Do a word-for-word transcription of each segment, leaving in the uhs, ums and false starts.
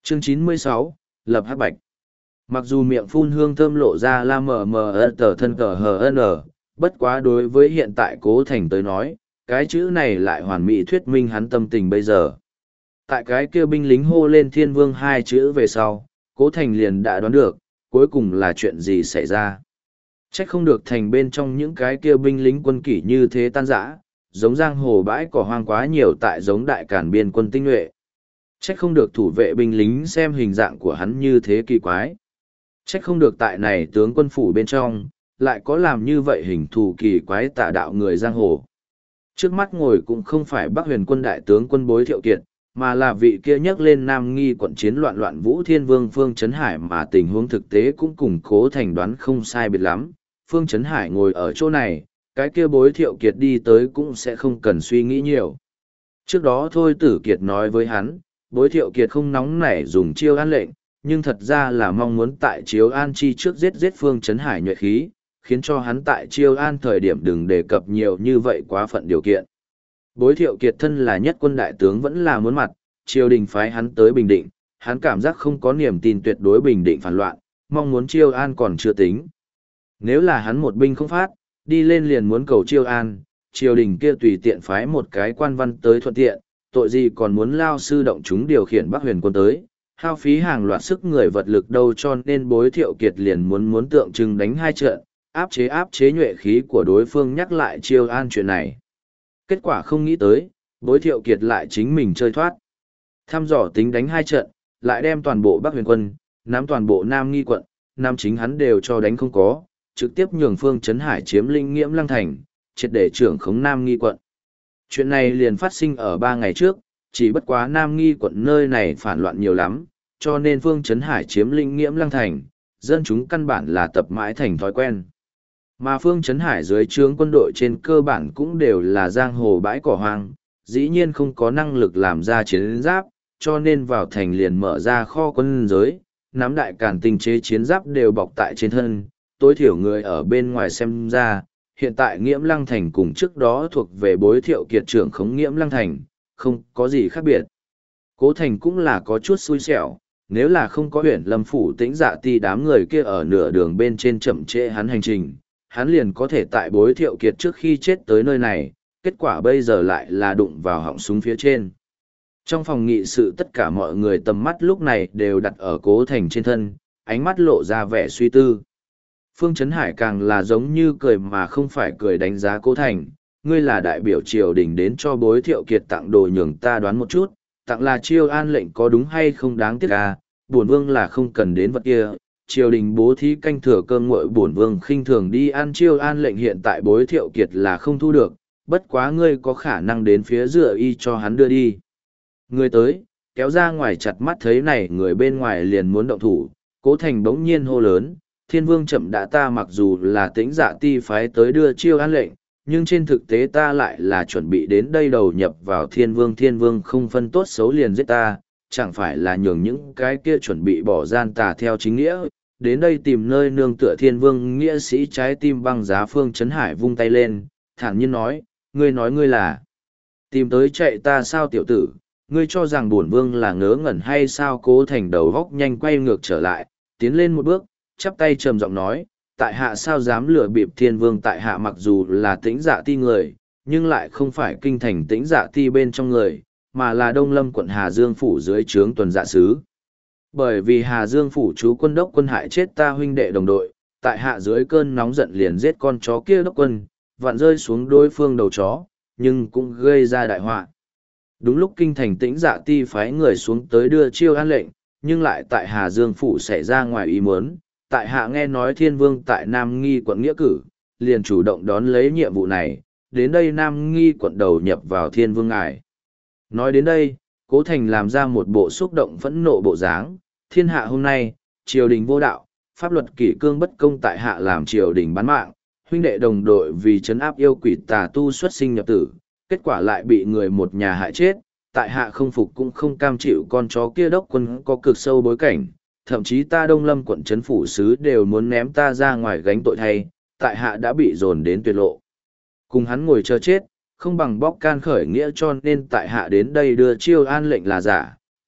Chương chín mươi sáu, Lập Hắc Bạch. Mặc dù miệng phun hương thơm lộ ra la mờ mờ ơ tờ thân cờ hờ n, bất quá đối với hiện tại Cố Thành tới nói, cái chữ này lại hoàn mỹ thuyết minh hắn tâm tình bây giờ. Tại cái kia binh lính hô lên Thiên Vương hai chữ về sau, Cố Thành liền đã đoán được, cuối cùng là chuyện gì xảy ra. Trách không được thành bên trong những cái kia binh lính quân kỷ như thế tan rã, giống giang hồ bãi cỏ hoang quá nhiều tại giống đại cản biên quân tinh nhuệ. Trách không được thủ vệ binh lính xem hình dạng của hắn như thế kỳ quái. Trách không được tại này tướng quân phủ bên trong, lại có làm như vậy hình thù kỳ quái tà đạo người giang hồ. Trước mắt ngồi cũng không phải Bắc Huyền quân đại tướng quân Bối Thiệu Kiệt, mà là vị kia nhắc lên Nam Nghi quận chiến loạn loạn Vũ Thiên Vương Phương Chấn Hải, mà tình huống thực tế cũng cùng Cố Thành đoán không sai biệt lắm. Phương Chấn Hải ngồi ở chỗ này, cái kia Bối Thiệu Kiệt đi tới cũng sẽ không cần suy nghĩ nhiều. Trước đó Thôi Tử Kiệt nói với hắn, Bối Thiệu Kiệt không nóng nảy dùng chiêu an lệnh, nhưng thật ra là mong muốn tại chiếu an chi trước giết giết Phương Chấn Hải nhuệ khí, khiến cho hắn tại chiêu an thời điểm đừng đề cập nhiều như vậy quá phận điều kiện. Bối Thiệu Kiệt thân là nhất quân đại tướng vẫn là muốn mặt, triều đình phái hắn tới Bình Định, hắn cảm giác không có niềm tin tuyệt đối Bình Định phản loạn, mong muốn chiêu an còn chưa tính. Nếu là hắn một binh không phát, đi lên liền muốn cầu chiêu an, triều đình kia tùy tiện phái một cái quan văn tới thuận tiện, tội gì còn muốn lao sư động chúng điều khiển Bắc Huyền quân tới, hao phí hàng loạt sức người vật lực đâu, cho nên Bối Thiệu Kiệt liền muốn muốn tượng trưng đánh hai trận, áp chế áp chế nhuệ khí của đối phương, nhắc lại chiêu an chuyện này. Kết quả không nghĩ tới, Bối Thiệu Kiệt lại chính mình chơi thoát. Thăm dò tính đánh hai trận, lại đem toàn bộ Bắc Huyền quân, nắm toàn bộ Nam Nghi quận, Nam chính hắn đều cho đánh không có, trực tiếp nhường Phương Chấn Hải chiếm Linh Nghiễm Lăng thành, triệt để trưởng khống Nam Nghi quận. Chuyện này liền phát sinh ở ba ngày trước, chỉ bất quá Nam Nghi quận nơi này phản loạn nhiều lắm, cho nên Phương Chấn Hải chiếm Linh Nghiễm Lăng thành, dân chúng căn bản là tập mãi thành thói quen. Mà Phương Chấn Hải dưới trướng quân đội trên cơ bản cũng đều là giang hồ bãi cỏ hoang, dĩ nhiên không có năng lực làm ra chiến giáp, cho nên vào thành liền mở ra kho quân giới, nắm đại càn tinh chế chiến giáp đều bọc tại trên thân, tối thiểu người ở bên ngoài xem ra, hiện tại Nghiễm Lăng thành cùng trước đó thuộc về Bối Thiệu Kiệt trưởng khống Nghiễm Lăng thành, không có gì khác biệt. Cố Thành cũng là có chút xui xẻo, nếu là không có huyện Lâm phủ Tĩnh Dạ Ti đám người kia ở nửa đường bên trên chậm trễ hắn hành trình, hắn liền có thể tại Bối Thiệu Kiệt trước khi chết tới nơi này, kết quả bây giờ lại là đụng vào họng súng phía trên. Trong phòng nghị sự tất cả mọi người tầm mắt lúc này đều đặt ở Cố Thành trên thân, ánh mắt lộ ra vẻ suy tư. Phương Chấn Hải càng là giống như cười mà không phải cười đánh giá Cố Thành, ngươi là đại biểu triều đình đến cho Bối Thiệu Kiệt tặng đồ, nhường ta đoán một chút, tặng là chiêu an lệnh có đúng hay không, đáng tiếc à, bổn vương là không cần đến vật kia. Triều đình bố thí canh thừa cơm nguội, bổn vương khinh thường đi ăn chiêu an lệnh, hiện tại Bối Thiệu Kiệt là không thu được, bất quá ngươi có khả năng đến phía dựa y cho hắn đưa đi. Người tới, kéo ra ngoài, chặt mắt thấy này người bên ngoài liền muốn động thủ, Cố Thành bỗng nhiên hô lớn, Thiên Vương chậm đã, ta mặc dù là Tĩnh Dạ Ti phái tới đưa chiêu an lệnh, nhưng trên thực tế ta lại là chuẩn bị đến đây đầu nhập vào Thiên Vương, Thiên Vương không phân tốt xấu liền giết ta, chẳng phải là nhường những cái kia chuẩn bị bỏ gian tà theo chính nghĩa, đến đây tìm nơi nương tựa Thiên Vương nghĩa sĩ trái tim băng giá. Phương Chấn Hải vung tay lên, thản nhiên nói, ngươi nói ngươi là tìm tới chạy ta sao tiểu tử, ngươi cho rằng bổn vương là ngớ ngẩn hay sao? Cố Thành đầu góc nhanh quay ngược trở lại, tiến lên một bước, chắp tay trầm giọng nói, tại hạ sao dám lừa bịp Thiên Vương, tại hạ mặc dù là Tĩnh Dạ Ti người, nhưng lại không phải kinh thành Tĩnh Dạ Ti bên trong người, mà là Đông Lâm quận Hà Dương phủ dưới trướng tuần dạ sứ. Bởi vì Hà Dương phủ chú quân đốc quân hại chết ta huynh đệ đồng đội, tại hạ dưới cơn nóng giận liền giết con chó kia đốc quân, vặn rơi xuống đối phương đầu chó, nhưng cũng gây ra đại họa. Đúng lúc kinh thành Tĩnh Dạ Ti phái người xuống tới đưa chiêu an lệnh, nhưng lại tại Hà Dương phủ xảy ra ngoài ý muốn, tại hạ nghe nói Thiên Vương tại Nam Nghi quận nghĩa cử, liền chủ động đón lấy nhiệm vụ này, đến đây Nam Nghi quận đầu nhập vào Thiên Vương ngài. Nói đến đây, Cố Thành làm ra một bộ xúc động phẫn nộ bộ dáng, thiên hạ hôm nay, triều đình vô đạo, pháp luật kỷ cương bất công, tại hạ làm triều đình bán mạng, huynh đệ đồng đội vì trấn áp yêu quỷ tà tu xuất sinh nhập tử, kết quả lại bị người một nhà hại chết, tại hạ không phục cũng không cam chịu, con chó kia đốc quân có cực sâu bối cảnh, thậm chí ta Đông Lâm quận trấn phủ sứ đều muốn ném ta ra ngoài gánh tội thay, tại hạ đã bị dồn đến tuyệt lộ. Cùng hắn ngồi chờ chết, không bằng bóc can khởi nghĩa, cho nên tại hạ đến đây đưa chiêu an lệnh là giả,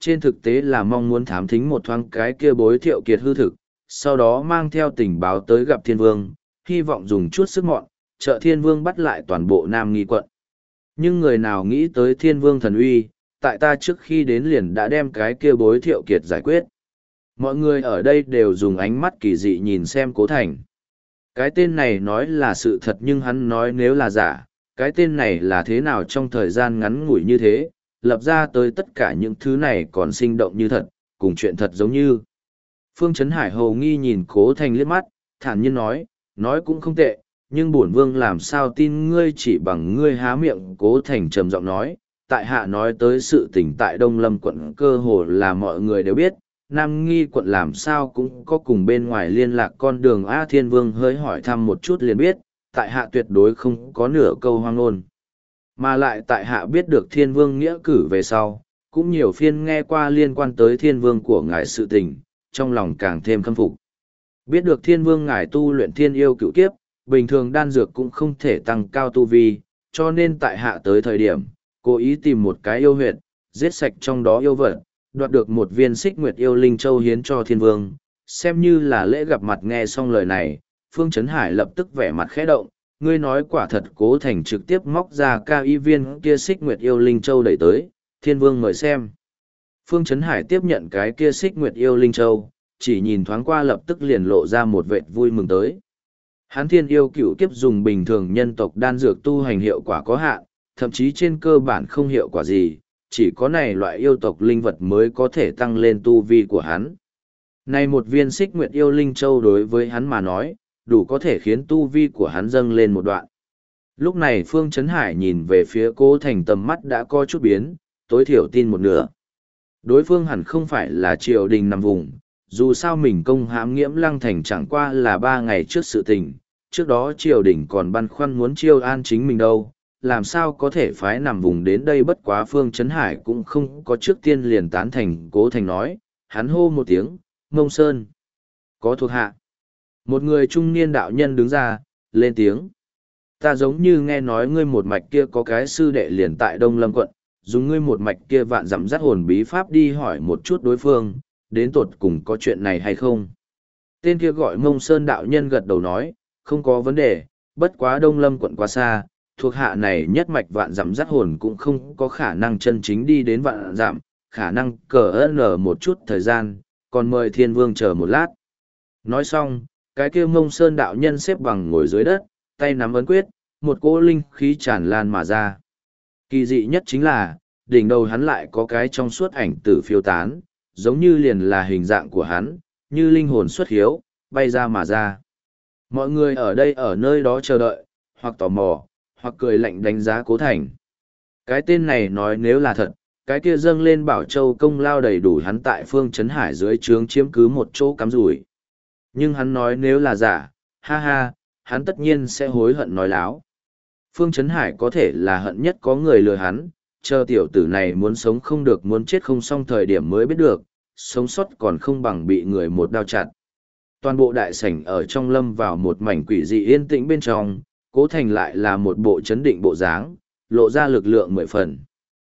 trên thực tế là mong muốn thám thính một thoáng cái kia bối Thiệu Kiệt hư thực, sau đó mang theo tình báo tới gặp Thiên Vương, hy vọng dùng chút sức mọn, trợ Thiên Vương bắt lại toàn bộ Nam Nghi quận. Nhưng người nào nghĩ tới Thiên Vương thần uy, tại ta trước khi đến liền đã đem cái kia bối Thiệu Kiệt giải quyết. Mọi người ở đây đều dùng ánh mắt kỳ dị nhìn xem Cố Thành. Cái tên này nói là sự thật nhưng hắn nói nếu là giả, cái tên này là thế nào trong thời gian ngắn ngủi như thế, lập ra tới tất cả những thứ này còn sinh động như thật, cùng chuyện thật giống như. Phương Trấn Hải hầu nghi nhìn Cố Thành liếc mắt, thản nhiên nói, nói cũng không tệ, nhưng bổn vương làm sao tin ngươi chỉ bằng ngươi há miệng. Cố Thành trầm giọng nói, tại hạ nói tới sự tình tại Đông Lâm quận cơ hồ là mọi người đều biết, Nam Nghi quận làm sao cũng có cùng bên ngoài liên lạc con đường. A Thiên Vương hơi hỏi thăm một chút liền biết, tại hạ tuyệt đối không có nửa câu hoang ngôn. Mà lại tại hạ biết được Thiên Vương nghĩa cử về sau, cũng nhiều phiên nghe qua liên quan tới Thiên Vương của ngài sự tình, trong lòng càng thêm khâm phục. Biết được Thiên Vương ngài tu luyện thiên yêu cựu kiếp, bình thường đan dược cũng không thể tăng cao tu vi, cho nên tại hạ tới thời điểm, cố ý tìm một cái yêu huyệt, giết sạch trong đó yêu vật, đoạt được một viên xích nguyệt yêu linh châu hiến cho Thiên Vương, xem như là lễ gặp mặt. Nghe xong lời này, Phương Trấn Hải lập tức vẻ mặt khẽ động, ngươi nói quả thật. Cố Thành trực tiếp móc ra ca y viên kia xích nguyệt yêu linh châu đẩy tới, Thiên Vương mời xem. Phương Trấn Hải tiếp nhận cái kia xích nguyệt yêu linh châu, chỉ nhìn thoáng qua lập tức liền lộ ra một vệt vui mừng tới. Hán thiên yêu cựu kiếp dùng bình thường nhân tộc đan dược tu hành hiệu quả có hạn, thậm chí trên cơ bản không hiệu quả gì, chỉ có này loại yêu tộc linh vật mới có thể tăng lên tu vi của hắn. Này một viên xích nguyệt yêu linh châu đối với hắn mà nói, đủ có thể khiến tu vi của hắn dâng lên một đoạn. Lúc này Phương Trấn Hải nhìn về phía Cố Thành, tầm mắt đã có chút biến, tối thiểu tin một nửa. Đối phương hẳn không phải là triều đình nằm vùng, dù sao mình công hãm Nghiễm Lăng Thành chẳng qua là ba ngày trước sự tình, trước đó triều đình còn băn khoăn muốn chiêu an chính mình đâu, làm sao có thể phái nằm vùng đến đây. Bất quá Phương Trấn Hải cũng không có trước tiên liền tán thành. Cố Thành nói, hắn hô một tiếng, Mông Sơn, có thuộc hạ. Một người trung niên đạo nhân đứng ra, lên tiếng. Ta giống như nghe nói ngươi một mạch kia có cái sư đệ liền tại Đông Lâm quận, dùng ngươi một mạch kia vạn dặm dắt hồn bí pháp đi hỏi một chút đối phương, đến tột cùng có chuyện này hay không. Tên kia gọi Mông Sơn đạo nhân gật đầu nói, không có vấn đề, bất quá Đông Lâm quận quá xa, thuộc hạ này nhất mạch vạn dặm dắt hồn cũng không có khả năng chân chính đi đến vạn dặm, khả năng cờ ơn ở một chút thời gian, còn mời Thiên Vương chờ một lát. Nói xong, cái kia Mông Sơn đạo nhân xếp bằng ngồi dưới đất, tay nắm ấn quyết, một cỗ linh khí tràn lan mà ra. Kỳ dị nhất chính là, đỉnh đầu hắn lại có cái trong suốt ảnh tử phiêu tán, giống như liền là hình dạng của hắn, như linh hồn xuất hiếu, bay ra mà ra. Mọi người ở đây ở nơi đó chờ đợi, hoặc tò mò, hoặc cười lạnh đánh giá Cố Thành. Cái tên này nói nếu là thật, cái kia dâng lên Bảo Châu công lao đầy đủ hắn tại Phương Trấn Hải dưới trướng chiếm cứ một chỗ cắm rủi. Nhưng hắn nói nếu là giả, ha ha, hắn tất nhiên sẽ hối hận nói láo. Phương Trấn Hải có thể là hận nhất có người lừa hắn, chờ tiểu tử này muốn sống không được muốn chết không xong thời điểm mới biết được, sống sót còn không bằng bị người một đao chặt. Toàn bộ đại sảnh ở trong lâm vào một mảnh quỷ dị yên tĩnh bên trong, Cố Thành lại là một bộ chấn định bộ dáng, lộ ra lực lượng mười phần.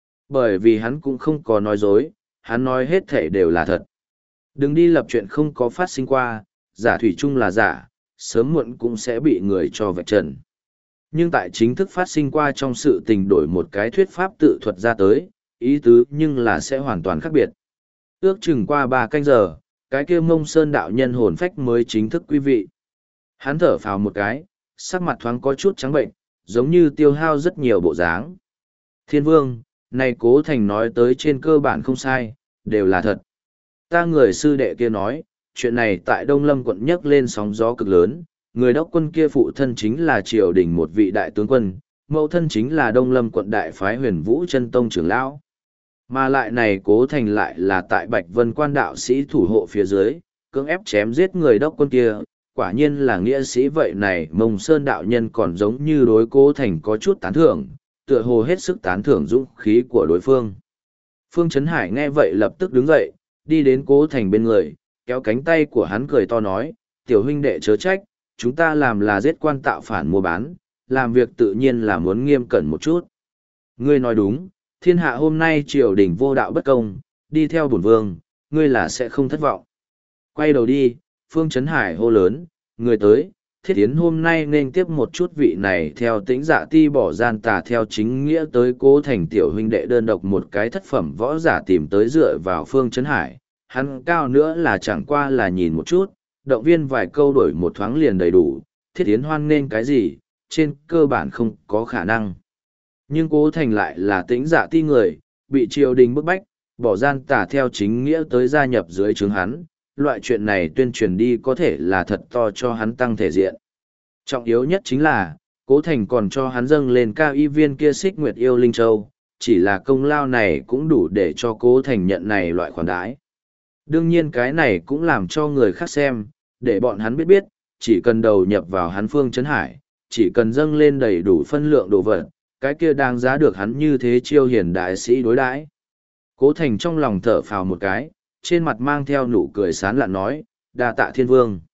Bởi vì hắn cũng không có nói dối, hắn nói hết thể đều là thật. Đừng đi lập chuyện không có phát sinh qua, giả thủy chung là giả, sớm muộn cũng sẽ bị người cho vạch trần. Nhưng tại chính thức phát sinh qua trong sự tình đổi một cái thuyết pháp tự thuật ra tới, ý tứ nhưng là sẽ hoàn toàn khác biệt. Ước chừng qua ba canh giờ, cái kia Mông Sơn đạo nhân hồn phách mới chính thức quý vị. Hắn thở phào một cái, sắc mặt thoáng có chút trắng bệnh, giống như tiêu hao rất nhiều bộ dáng. Thiên Vương, này Cố Thành nói tới trên cơ bản không sai, đều là thật. Ta người sư đệ kia nói, chuyện này tại Đông Lâm quận nhấc lên sóng gió cực lớn, người đốc quân kia phụ thân chính là triều đình một vị đại tướng quân, mẫu thân chính là Đông Lâm quận đại phái Huyền Vũ Chân Tông trưởng lão. Mà lại này Cố Thành lại là tại Bạch Vân quan đạo sĩ thủ hộ phía dưới, cưỡng ép chém giết người đốc quân kia, quả nhiên là nghĩa sĩ. Vậy này Mông Sơn đạo nhân còn giống như đối Cố Thành có chút tán thưởng, tựa hồ hết sức tán thưởng dũng khí của đối phương. Phương Trấn Hải nghe vậy lập tức đứng dậy, đi đến Cố Thành bên người, kéo cánh tay của hắn cười to nói, tiểu huynh đệ chớ trách, chúng ta làm là giết quan tạo phản mua bán, làm việc tự nhiên là muốn nghiêm cẩn một chút. Ngươi nói đúng, thiên hạ hôm nay triều đình vô đạo bất công, đi theo bổn vương, ngươi là sẽ không thất vọng. Quay đầu đi, Phương Trấn Hải hô lớn, người tới, Thiết Yến hôm nay nên tiếp một chút vị này theo tĩnh dạ ti bỏ gian tà theo chính nghĩa tới Cố Thành tiểu huynh đệ đơn độc một cái thất phẩm võ giả tìm tới dựa vào Phương Trấn Hải, hắn cao nữa là chẳng qua là nhìn một chút, động viên vài câu đổi một thoáng liền đầy đủ, Thiết Yến hoan nên cái gì, trên cơ bản không có khả năng. Nhưng Cố Thành lại là tĩnh dạ ti người, bị triều đình bức bách, bỏ gian tà theo chính nghĩa tới gia nhập dưới trướng hắn, loại chuyện này tuyên truyền đi có thể là thật to cho hắn tăng thể diện. Trọng yếu nhất chính là, Cố Thành còn cho hắn dâng lên cao y viên kia xích nguyệt yêu linh châu, chỉ là công lao này cũng đủ để cho Cố Thành nhận này loại khoản đãi. Đương nhiên cái này cũng làm cho người khác xem, để bọn hắn biết biết, chỉ cần đầu nhập vào hắn Phương Trấn Hải, chỉ cần dâng lên đầy đủ phân lượng đồ vật, cái kia đáng giá được hắn như thế chiêu hiền đại sĩ đối đãi. Cố Thành trong lòng thở phào một cái, trên mặt mang theo nụ cười sán lạn nói, đa tạ thiên vương.